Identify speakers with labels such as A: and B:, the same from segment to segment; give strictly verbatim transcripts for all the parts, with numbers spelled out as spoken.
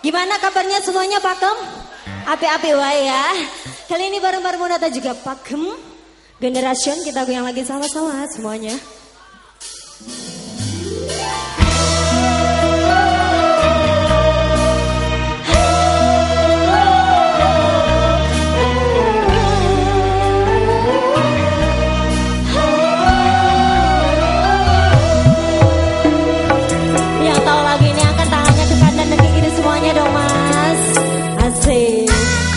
A: Gimana kabarnya semuanya Pakem? Api-api wae ya. Kali ini bareng-bareng Monata juga Pakem. Generation kita goyang lagi sama-sama semuanya. Yang tahu lagi ini angkat tangannya ke kanan dan ke kiri semuanya dong mas. Asik.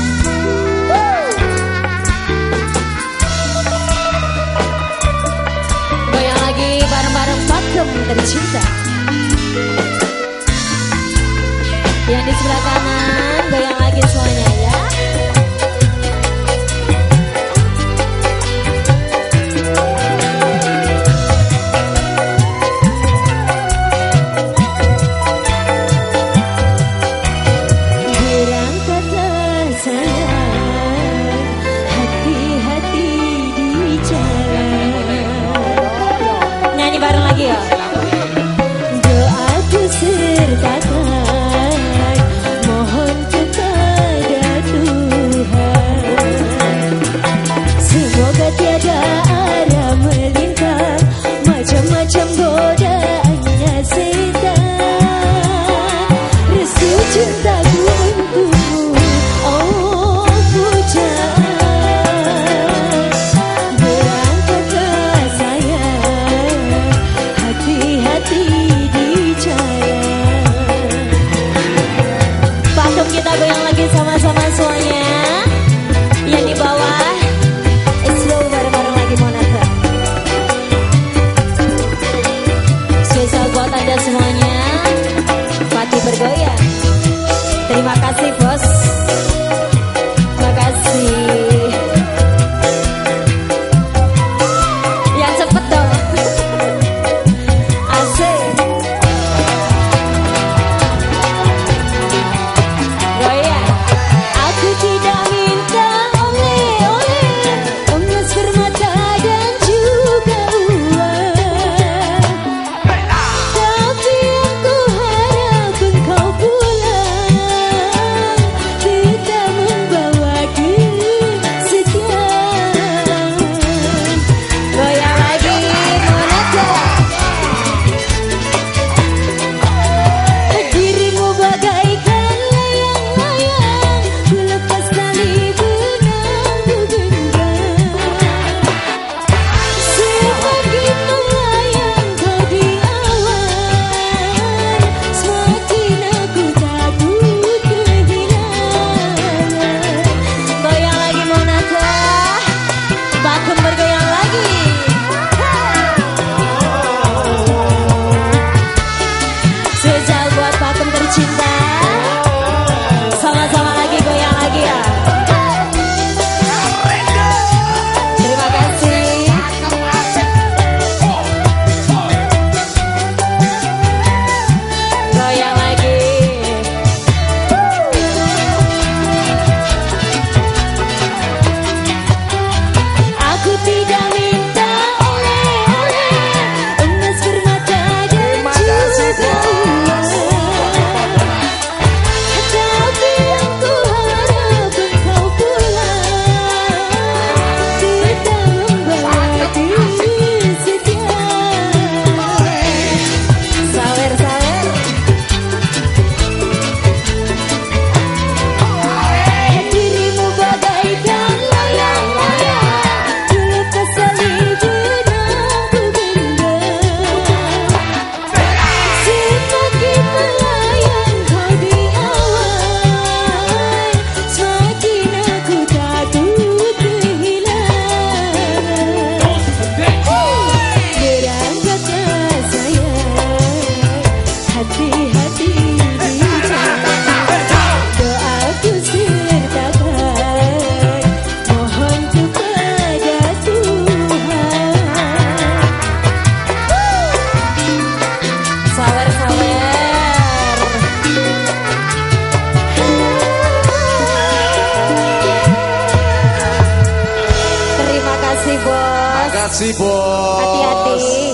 A: Goyang lagi bareng-bareng Pakem tercinta. Yang di sebelah kanan goyang lagi semuanya ya.
B: Berangkatlah sayang, hati-hati di jalan.
A: Nyanyi bareng lagi ya.
B: Doaku sertakan, mohon kepada Tuhan. Semoga tiada arah melintang, macam-macam godaannya setan. Restu cintaku untukmu, oh pujaan. Berangkatlah sayang, hati-hati di jalan.
A: Pakem kita goyang lagi sama-sama semuanya. Yang di bawah slow bareng-bareng lagi Monata. Spesial buat anda semuanya. Pati bergoyang. Terima kasih bos. Terima kasih. Yang cepet dong. Asik. Goyang.
B: Aku tidak minta oleh-oleh, emas permata dan juga uang. Tapi aku harap engkau pulang, kita membawa kesetiaan.
A: Goyang lagi Monata.
B: Dirimu bagaikan layang-layang, ku lepas tali benangku genggam. Semakin melayang kau di awan, semakin aku takut kehilangan.
A: Goyang lagi Monata. Pakem bergoyang lagi. Spesial buat Pakem tercinta. Sama-sama lagi goyang lagi ya. Terima kasih. Goyang lagi.
B: Aku tidak minta oleh-oleh, emas permata dan juga uang. Tapi aku harap engkau pulang, kita membawa kesetiaan.
A: Sawer-sawer.
B: Dirimu bagaikan layang-layang, ku lepas tali benangku genggam. Semakin melayang kau di awan, semakin aku takut kehilangan. Berangkatlah sayang, hati-hati di jalan. Doaku sertakan, mohon kepada Tuhan.
A: Sawer-sawer. Terima kasih bos.
C: Makasih bos.
A: Hati-hati.